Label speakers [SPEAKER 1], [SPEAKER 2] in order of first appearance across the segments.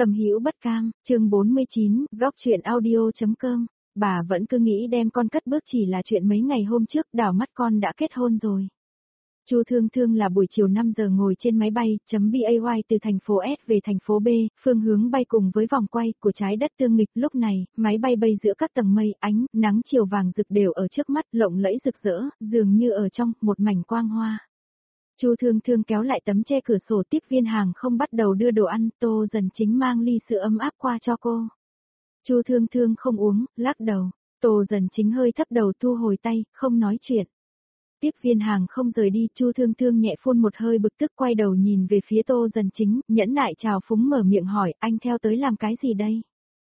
[SPEAKER 1] Tâm Hữu Bất Cam, chương 49, góc chuyện audio.com. Bà vẫn cứ nghĩ đem con cất bước chỉ là chuyện mấy ngày hôm trước, đảo mắt con đã kết hôn rồi. Chu Thương Thương là buổi chiều 5 giờ ngồi trên máy bay .bay từ thành phố S về thành phố B, phương hướng bay cùng với vòng quay của trái đất tương nghịch. Lúc này, máy bay bay giữa các tầng mây, ánh nắng chiều vàng rực đều ở trước mắt, lộng lẫy rực rỡ, dường như ở trong một mảnh quang hoa. Chu Thương Thương kéo lại tấm che cửa sổ, tiếp viên hàng không bắt đầu đưa đồ ăn. Tô Dần Chính mang ly sữa ấm áp qua cho cô. Chu Thương Thương không uống, lắc đầu. Tô Dần Chính hơi thấp đầu, thu hồi tay, không nói chuyện. Tiếp viên hàng không rời đi, Chu Thương Thương nhẹ phun một hơi bực tức, quay đầu nhìn về phía Tô Dần Chính, nhẫn nại chào phúng mở miệng hỏi, anh theo tới làm cái gì đây?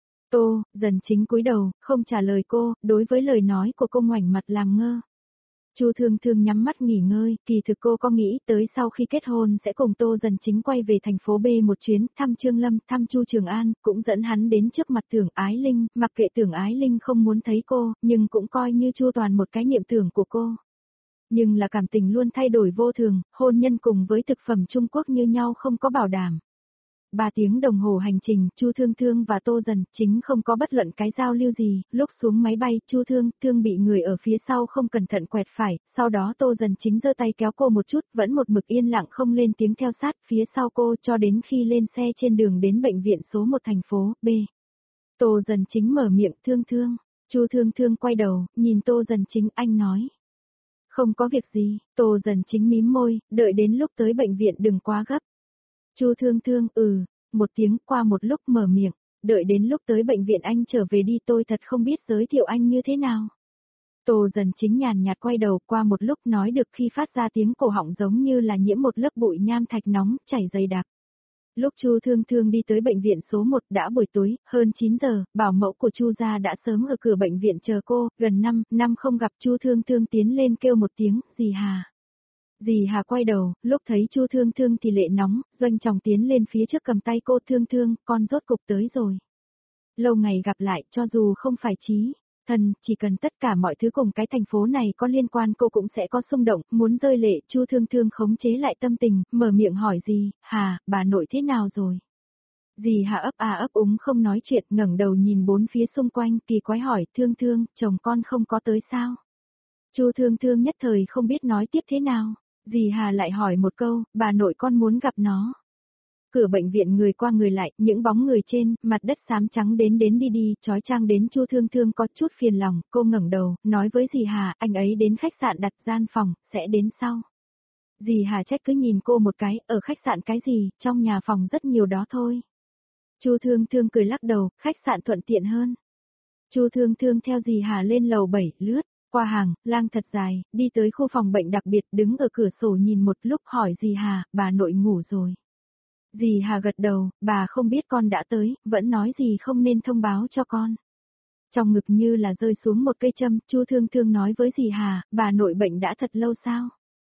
[SPEAKER 1] Tô Dần Chính cúi đầu, không trả lời cô, đối với lời nói của cô ngoảnh mặt làm ngơ. Chu Thương Thương nhắm mắt nghỉ ngơi, kỳ thực cô có nghĩ tới sau khi kết hôn sẽ cùng Tô Dần Chính quay về thành phố B một chuyến, thăm Trương Lâm, thăm Chu Trường An, cũng dẫn hắn đến trước mặt Tưởng Ái Linh, mặc kệ Tưởng Ái Linh không muốn thấy cô, nhưng cũng coi như chu toàn một cái niệm tưởng của cô. Nhưng là cảm tình luôn thay đổi vô thường, hôn nhân cùng với thực phẩm Trung Quốc như nhau không có bảo đảm. 3 tiếng đồng hồ hành trình, Chu Thương Thương và Tô Dần Chính không có bất luận cái giao lưu gì. Lúc xuống máy bay, Chu Thương Thương bị người ở phía sau không cẩn thận quẹt phải, sau đó Tô Dần Chính giơ tay kéo cô một chút, vẫn một mực yên lặng không lên tiếng theo sát phía sau cô cho đến khi lên xe trên đường đến bệnh viện số 1 thành phố B. Tô Dần Chính mở miệng, Thương Thương. Chu Thương Thương quay đầu, nhìn Tô Dần Chính, anh nói. Không có việc gì. Tô Dần Chính mím môi, đợi đến lúc tới bệnh viện đừng quá gấp. Chu Thương Thương, một tiếng, qua một lúc mở miệng, đợi đến lúc tới bệnh viện anh trở về đi, tôi thật không biết giới thiệu anh như thế nào. Tô Dần Chính nhàn nhạt quay đầu, qua một lúc nói được khi phát ra tiếng cổ họng giống như là nhiễm một lớp bụi nham thạch nóng, chảy dày đặc. Lúc Chu Thương Thương đi tới bệnh viện số 1 đã buổi tối, hơn 9 giờ, bảo mẫu của Chu gia đã sớm ở cửa bệnh viện chờ cô, gần 5 năm không gặp. Chu Thương Thương tiến lên kêu một tiếng, dì Hà. Dì Hà quay đầu, lúc thấy Chu Thương Thương thì lệ nóng, doanh tròng tiến lên phía trước cầm tay cô, Thương Thương, con rốt cục tới rồi. Lâu ngày gặp lại, cho dù không phải chí thân, chỉ cần tất cả mọi thứ cùng cái thành phố này có liên quan cô cũng sẽ có xung động, muốn rơi lệ. Chu Thương Thương khống chế lại tâm tình, mở miệng hỏi dì Hà, bà nội thế nào rồi? Dì Hà ấp úng không nói chuyện, ngẩng đầu nhìn bốn phía xung quanh, kỳ quái hỏi, Thương Thương, chồng con không có tới sao? Chu Thương Thương nhất thời không biết nói tiếp thế nào. Dì Hà lại hỏi một câu, bà nội con muốn gặp nó. Cửa bệnh viện người qua người lại, những bóng người trên, mặt đất xám trắng đến đi, chói chang đến Chu Thương Thương có chút phiền lòng, cô ngẩng đầu, nói với dì Hà, anh ấy đến khách sạn đặt gian phòng, sẽ đến sau. Dì Hà trách cứ nhìn cô một cái, ở khách sạn cái gì, trong nhà phòng rất nhiều đó thôi. Chu Thương Thương cười lắc đầu, khách sạn thuận tiện hơn. Chu Thương Thương theo dì Hà lên lầu 7, lướt qua hàng lang thật dài, đi tới khu phòng bệnh đặc biệt, đứng ở cửa sổ nhìn một lúc hỏi dì Hà, bà nội ngủ rồi. Dì Hà gật đầu, bà không biết con đã tới, vẫn nói gì không nên thông báo cho con. Trong ngực như là rơi xuống một cây châm, Chu Thương Thương nói với dì Hà, bà nội bệnh đã thật lâu sao?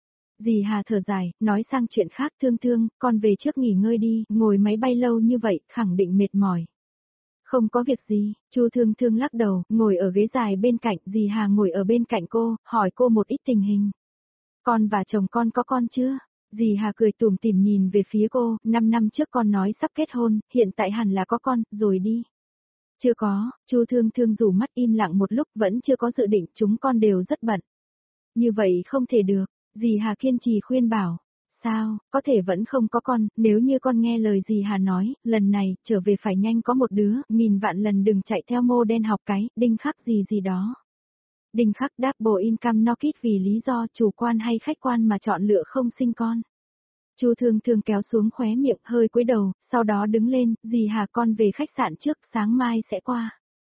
[SPEAKER 1] Dì Hà thở dài, nói sang chuyện khác, Thương Thương, con về trước nghỉ ngơi đi, ngồi máy bay lâu như vậy, khẳng định mệt mỏi. Không có việc gì, Chu Thương Thương lắc đầu, ngồi ở ghế dài bên cạnh, dì Hà ngồi ở bên cạnh cô, hỏi cô một ít tình hình. Con và chồng con có con chưa? Dì Hà cười tủm tỉm nhìn về phía cô, 5 năm trước con nói sắp kết hôn, hiện tại hẳn là có con, rồi đi. Chưa có, Chu Thương Thương rủ mắt im lặng một lúc, vẫn chưa có dự định, chúng con đều rất bận. Như vậy không thể được, dì Hà kiên trì khuyên bảo. Sao, có thể vẫn không có con, nếu như con nghe lời dì Hà nói, lần này, trở về phải nhanh có một đứa, nghìn vạn lần đừng chạy theo mô đen học cái, đinh khắc gì đó. Đinh khắc double income knockit vì lý do chủ quan hay khách quan mà chọn lựa không sinh con. Chu Thương Thương kéo xuống khóe miệng hơi cúi đầu, sau đó đứng lên, dì Hà con về khách sạn trước, sáng mai sẽ qua.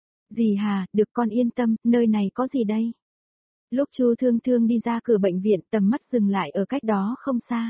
[SPEAKER 1] Dì Hà, được con yên tâm, nơi này có gì đây? Lúc Chu Thương Thương đi ra cửa bệnh viện, tầm mắt dừng lại ở cách đó không xa.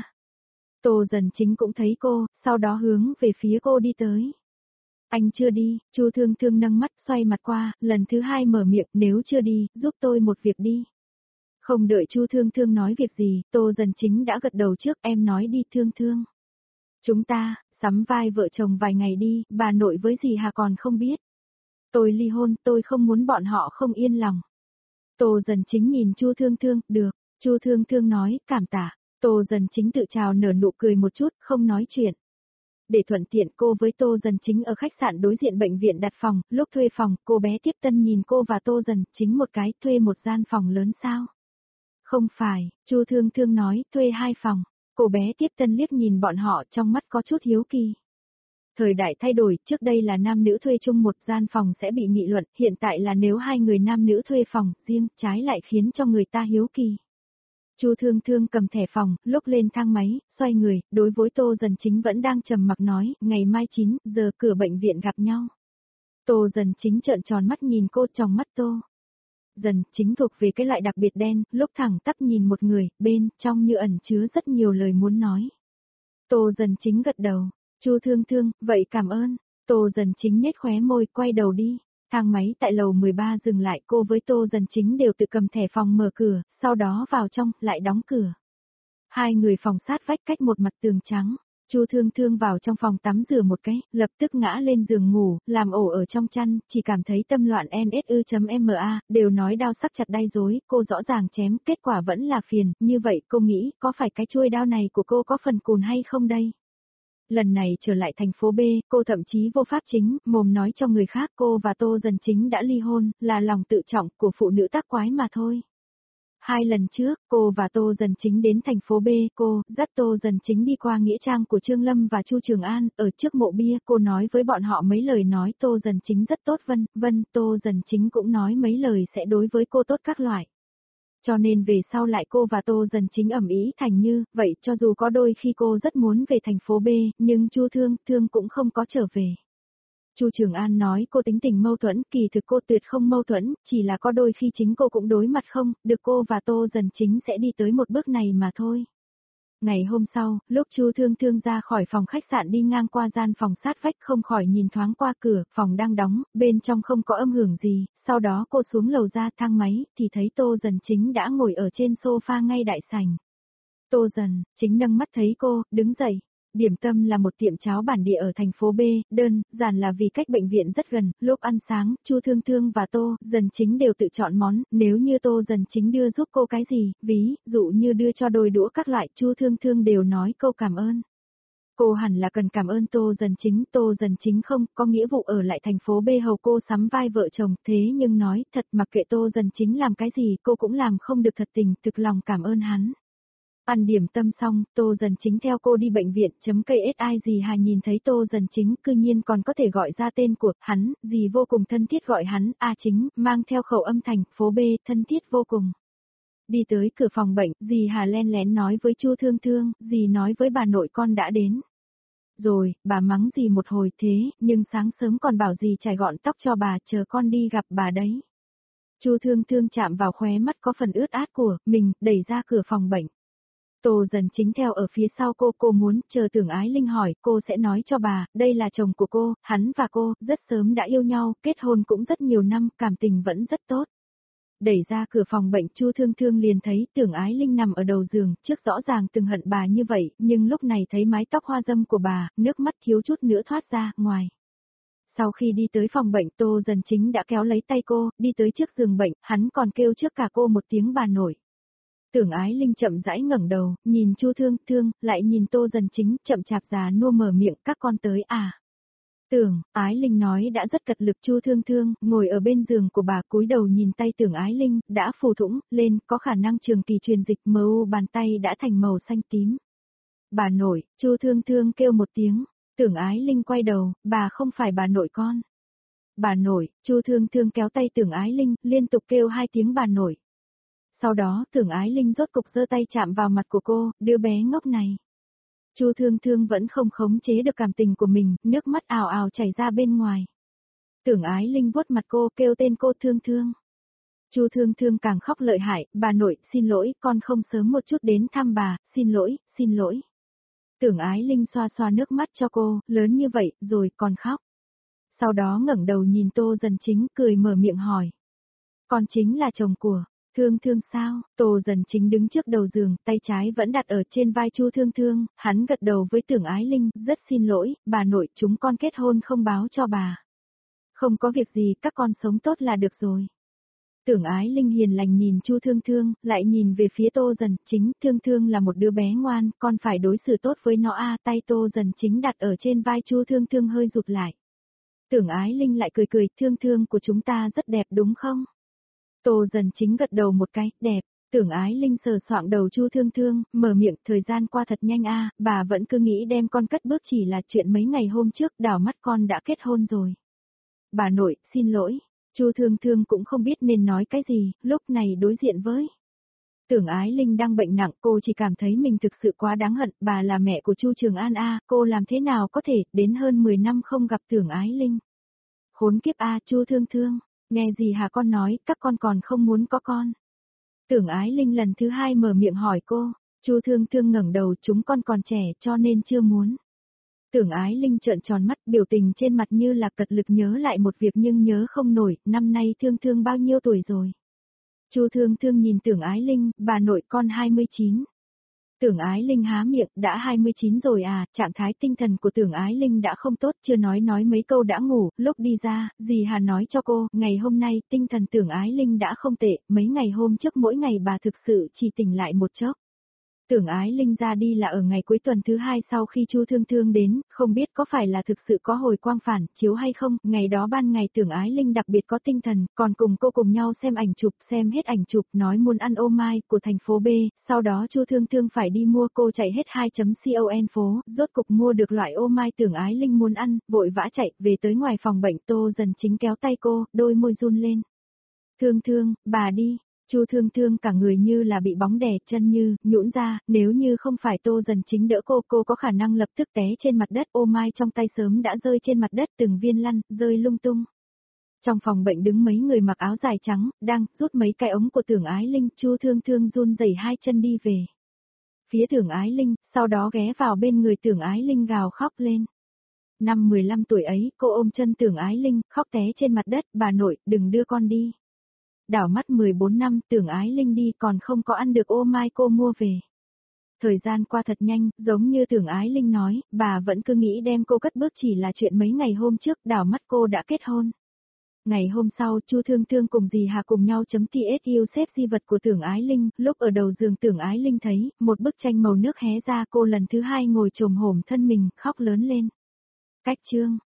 [SPEAKER 1] Tô Dần Chính cũng thấy cô, sau đó hướng về phía cô đi tới. Anh chưa đi, Chu Thương Thương nâng mắt xoay mặt qua, lần thứ 2 mở miệng, nếu chưa đi, giúp tôi một việc đi. Không đợi Chu Thương Thương nói việc gì, Tô Dần Chính đã gật đầu trước, em nói đi Thương Thương. Chúng ta, sắm vai vợ chồng vài ngày đi, bà nội với dì Hà còn không biết. Tôi ly hôn, tôi không muốn bọn họ không yên lòng. Tô Dần Chính nhìn Chu Thương Thương, được, Chu Thương Thương nói, cảm tạ. Tô Dần Chính tự chào nở nụ cười một chút, không nói chuyện. để thuận tiện cô với Tô Dần Chính ở khách sạn đối diện bệnh viện đặt phòng, lúc thuê phòng, cô bé tiếp tân nhìn cô và Tô Dần Chính một cái, thuê một gian phòng lớn sao? Không phải, Chu Thương Thương nói, thuê 2 phòng. Cô bé tiếp tân liếc nhìn bọn họ trong mắt có chút hiếu kỳ. Thời đại thay đổi, trước đây là nam nữ thuê chung một gian phòng sẽ bị nghị luận, hiện tại là nếu 2 người nam nữ thuê phòng riêng, trái lại khiến cho người ta hiếu kỳ. Chu Thương Thương cầm thẻ phòng, lúc lên thang máy, xoay người, đối với Tô Dần Chính vẫn đang trầm mặc nói, ngày mai 9 giờ cửa bệnh viện gặp nhau. Tô Dần Chính trợn tròn mắt nhìn cô, trong mắt Tô Dần Chính thuộc về cái loại đặc biệt đen, lúc thẳng tắp nhìn một người, bên trong như ẩn chứa rất nhiều lời muốn nói. Tô Dần Chính gật đầu, Chu Thương Thương, vậy cảm ơn. Tô Dần Chính nhếch khóe môi, quay đầu đi. Thang máy tại lầu 13 dừng lại, cô với Tô Dần Chính đều tự cầm thẻ phòng mở cửa, sau đó vào trong, lại đóng cửa. 2 người phòng sát vách cách một mặt tường trắng. Chu Thương Thương vào trong phòng tắm rửa một cái, lập tức ngã lên giường ngủ, làm ổ ở trong chăn, chỉ cảm thấy tâm loạn NSU.MA, đều nói đau sắc chặt đay rối, cô rõ ràng chém, kết quả vẫn là phiền, như vậy cô nghĩ, có phải cái chuôi đao này của cô có phần cùn hay không đây? Lần này trở lại thành phố B, cô thậm chí vô pháp chính, mồm nói cho người khác cô và Tô Dần Chính đã ly hôn, là lòng tự trọng của phụ nữ tác quái mà thôi. 2 lần trước, cô và Tô Dần Chính đến thành phố B, cô dắt Tô Dần Chính đi qua nghĩa trang của Trương Lâm và Chu Trường An, ở trước mộ bia, cô nói với bọn họ mấy lời nói Tô Dần Chính rất tốt Tô Dần Chính cũng nói mấy lời sẽ đối với cô tốt các loại. Cho nên về sau lại cô và Tô Dần Chính ầm ĩ thành như, vậy cho dù có đôi khi cô rất muốn về thành phố B, nhưng Chu Thương Thương cũng không có trở về. Chu Trường An nói cô tính tình mâu thuẫn, kỳ thực cô tuyệt không mâu thuẫn, chỉ là có đôi khi chính cô cũng đối mặt không, được cô và Tô Dần Chính sẽ đi tới một bước này mà thôi. Ngày hôm sau, lúc Chu Thương Thương ra khỏi phòng khách sạn đi ngang qua gian phòng sát vách không khỏi nhìn thoáng qua cửa, phòng đang đóng, bên trong không có âm hưởng gì, sau đó cô xuống lầu ra thang máy, thì thấy Tô Dần Chính đã ngồi ở trên sofa ngay đại sảnh. Tô Dần Chính nâng mắt thấy cô, đứng dậy. Điểm tâm là một tiệm cháo bản địa ở thành phố B, đơn giản là vì cách bệnh viện rất gần, lúc ăn sáng, Chu Thương Thương và Tô Dần Chính đều tự chọn món, nếu như Tô Dần Chính đưa giúp cô cái gì, ví dụ như đưa cho đôi đũa các loại, Chu Thương Thương đều nói câu cảm ơn. Cô hẳn là cần cảm ơn Tô Dần Chính không có nghĩa vụ ở lại thành phố B hầu cô sắm vai vợ chồng, thế nhưng nói thật mặc kệ Tô Dần Chính làm cái gì cô cũng làm không được thật tình, thực lòng cảm ơn hắn. Ăn điểm tâm xong, Tô Dần Chính theo cô đi bệnh viện, KSI dì Hà nhìn thấy Tô Dần Chính cư nhiên còn có thể gọi ra tên của hắn, dì vô cùng thân thiết gọi hắn, A Chính, mang theo khẩu âm thành phố B, thân thiết vô cùng. Đi tới cửa phòng bệnh, dì Hà len lén nói với Chu Thương Thương, dì nói với bà nội con đã đến. Rồi, bà mắng dì một hồi thế, nhưng sáng sớm còn bảo dì chải gọn tóc cho bà, chờ con đi gặp bà đấy. Chu Thương Thương chạm vào khóe mắt có phần ướt át của mình, đẩy ra cửa phòng bệnh. Tô Dần Chính theo ở phía sau cô muốn, chờ Tưởng Ái Linh hỏi, cô sẽ nói cho bà, đây là chồng của cô, hắn và cô, rất sớm đã yêu nhau, kết hôn cũng rất nhiều năm, cảm tình vẫn rất tốt. Đẩy ra cửa phòng bệnh Chu Thương Thương liền thấy Tưởng Ái Linh nằm ở đầu giường, trước rõ ràng từng hận bà như vậy, nhưng lúc này thấy mái tóc hoa dâm của bà, nước mắt thiếu chút nữa thoát ra, ngoài. Sau khi đi tới phòng bệnh Tô Dần Chính đã kéo lấy tay cô, đi tới trước giường bệnh, hắn còn kêu trước cả cô một tiếng bà nội. Tưởng Ái Linh chậm rãi ngẩng đầu, nhìn Chu Thương Thương, lại nhìn Tô Dần Chính, chậm chạp già nua mở miệng, các con tới à. Tưởng Ái Linh nói đã rất cật lực. Chu Thương Thương, ngồi ở bên giường của bà cúi đầu nhìn tay Tưởng Ái Linh, đã phù thủng, lên, có khả năng trường kỳ truyền dịch mờ u bàn tay đã thành màu xanh tím. Bà nội, Chu Thương Thương kêu một tiếng, Tưởng Ái Linh quay đầu, bà không phải bà nội con. Bà nội, Chu Thương Thương kéo tay Tưởng Ái Linh, liên tục kêu 2 tiếng bà nội. Sau đó, Tưởng Ái Linh rốt cục giơ tay chạm vào mặt của cô, đứa bé ngốc này. Chu Thương Thương vẫn không khống chế được cảm tình của mình, nước mắt ào ào chảy ra bên ngoài. Tưởng Ái Linh vuốt mặt cô, kêu tên cô Thương Thương. Chu Thương Thương càng khóc lợi hại, bà nội, xin lỗi, con không sớm một chút đến thăm bà, xin lỗi, xin lỗi. Tưởng Ái Linh xoa xoa nước mắt cho cô, lớn như vậy, rồi còn khóc. Sau đó ngẩng đầu nhìn Tô Dần Chính, cười mở miệng hỏi. Con chính là chồng của Thương Thương sao? Tô Dần Chính đứng trước đầu giường, tay trái vẫn đặt ở trên vai Chu Thương Thương, hắn gật đầu với Tưởng Ái Linh, rất xin lỗi, bà nội, chúng con kết hôn không báo cho bà. Không có việc gì, các con sống tốt là được rồi. Tưởng Ái Linh hiền lành nhìn Chu Thương Thương, lại nhìn về phía Tô Dần Chính, Thương Thương là một đứa bé ngoan, con phải đối xử tốt với nó a. Tay Tô Dần Chính đặt ở trên vai Chu Thương Thương hơi rụt lại. Tưởng Ái Linh lại cười cười, Thương Thương của chúng ta rất đẹp đúng không? Tô Dần Chính gật đầu một cái, đẹp. Tưởng Ái Linh sờ soạng đầu Chu Thương Thương, mở miệng, thời gian qua thật nhanh a, bà vẫn cứ nghĩ đem con cất bước chỉ là chuyện mấy ngày hôm trước, đảo mắt con đã kết hôn rồi. Bà nội, xin lỗi. Chu Thương Thương cũng không biết nên nói cái gì, lúc này đối diện với Tưởng Ái Linh đang bệnh nặng, cô chỉ cảm thấy mình thực sự quá đáng hận, bà là mẹ của Chu Trường An a, cô làm thế nào có thể, đến hơn 10 năm không gặp Tưởng Ái Linh. Khốn kiếp a, Chu Thương Thương, nghe gì hả con nói, các con còn không muốn có con. Tưởng Ái Linh lần thứ hai mở miệng hỏi cô, Chu Thương Thương ngẩng đầu, chúng con còn trẻ cho nên chưa muốn. Tưởng Ái Linh trợn tròn mắt, biểu tình trên mặt như là cật lực nhớ lại một việc nhưng nhớ không nổi, năm nay Thương Thương bao nhiêu tuổi rồi. Chu Thương Thương nhìn Tưởng Ái Linh, bà nội con 29. Tưởng Ái Linh há miệng, đã 29 rồi à, trạng thái tinh thần của Tưởng Ái Linh đã không tốt, chưa nói mấy câu đã ngủ, lúc đi ra, dì Hà nói cho cô, ngày hôm nay tinh thần Tưởng Ái Linh đã không tệ, mấy ngày hôm trước mỗi ngày bà thực sự chỉ tỉnh lại một chốc. Tưởng Ái Linh ra đi là ở ngày cuối tuần thứ hai sau khi Chu Thương Thương đến, không biết có phải là thực sự có hồi quang phản chiếu hay không, ngày đó ban ngày Tưởng Ái Linh đặc biệt có tinh thần, còn cùng cô cùng nhau xem ảnh chụp, xem hết ảnh chụp nói muốn ăn ô mai của thành phố B, sau đó Chu Thương Thương phải đi mua, cô chạy hết 2.con phố, rốt cục mua được loại ô mai Tưởng Ái Linh muốn ăn, vội vã chạy về tới ngoài phòng bệnh. Tô Dần Chính kéo tay cô, đôi môi run lên. Thương Thương, bà đi. Chu Thương Thương cả người như là bị bóng đè, chân như nhũn ra, nếu như không phải Tô Dần Chính đỡ cô có khả năng lập tức té trên mặt đất, ô mai trong tay sớm đã rơi trên mặt đất từng viên lăn, rơi lung tung. Trong phòng bệnh đứng mấy người mặc áo dài trắng, đang rút mấy cái ống của Tưởng Ái Linh, Chu Thương Thương run rẩy hai chân đi về phía Tưởng Ái Linh, sau đó ghé vào bên người Tưởng Ái Linh gào khóc lên. Năm 15 tuổi ấy, cô ôm chân Tưởng Ái Linh, khóc té trên mặt đất, bà nội, đừng đưa con đi. Đảo mắt 14 năm, Tưởng Ái Linh đi còn không có ăn được ô mai cô mua về. Thời gian qua thật nhanh, giống như Tưởng Ái Linh nói, bà vẫn cứ nghĩ đem cô cất bước chỉ là chuyện mấy ngày hôm trước, đảo mắt cô đã kết hôn. Ngày hôm sau, Chu Thương Thương cùng dì Hà cùng nhau chấm TSU xếp di vật của Tưởng Ái Linh, lúc ở đầu giường Tưởng Ái Linh thấy, một bức tranh màu nước hé ra, cô lần thứ hai ngồi chồm hổm thân mình, khóc lớn lên. Cách chương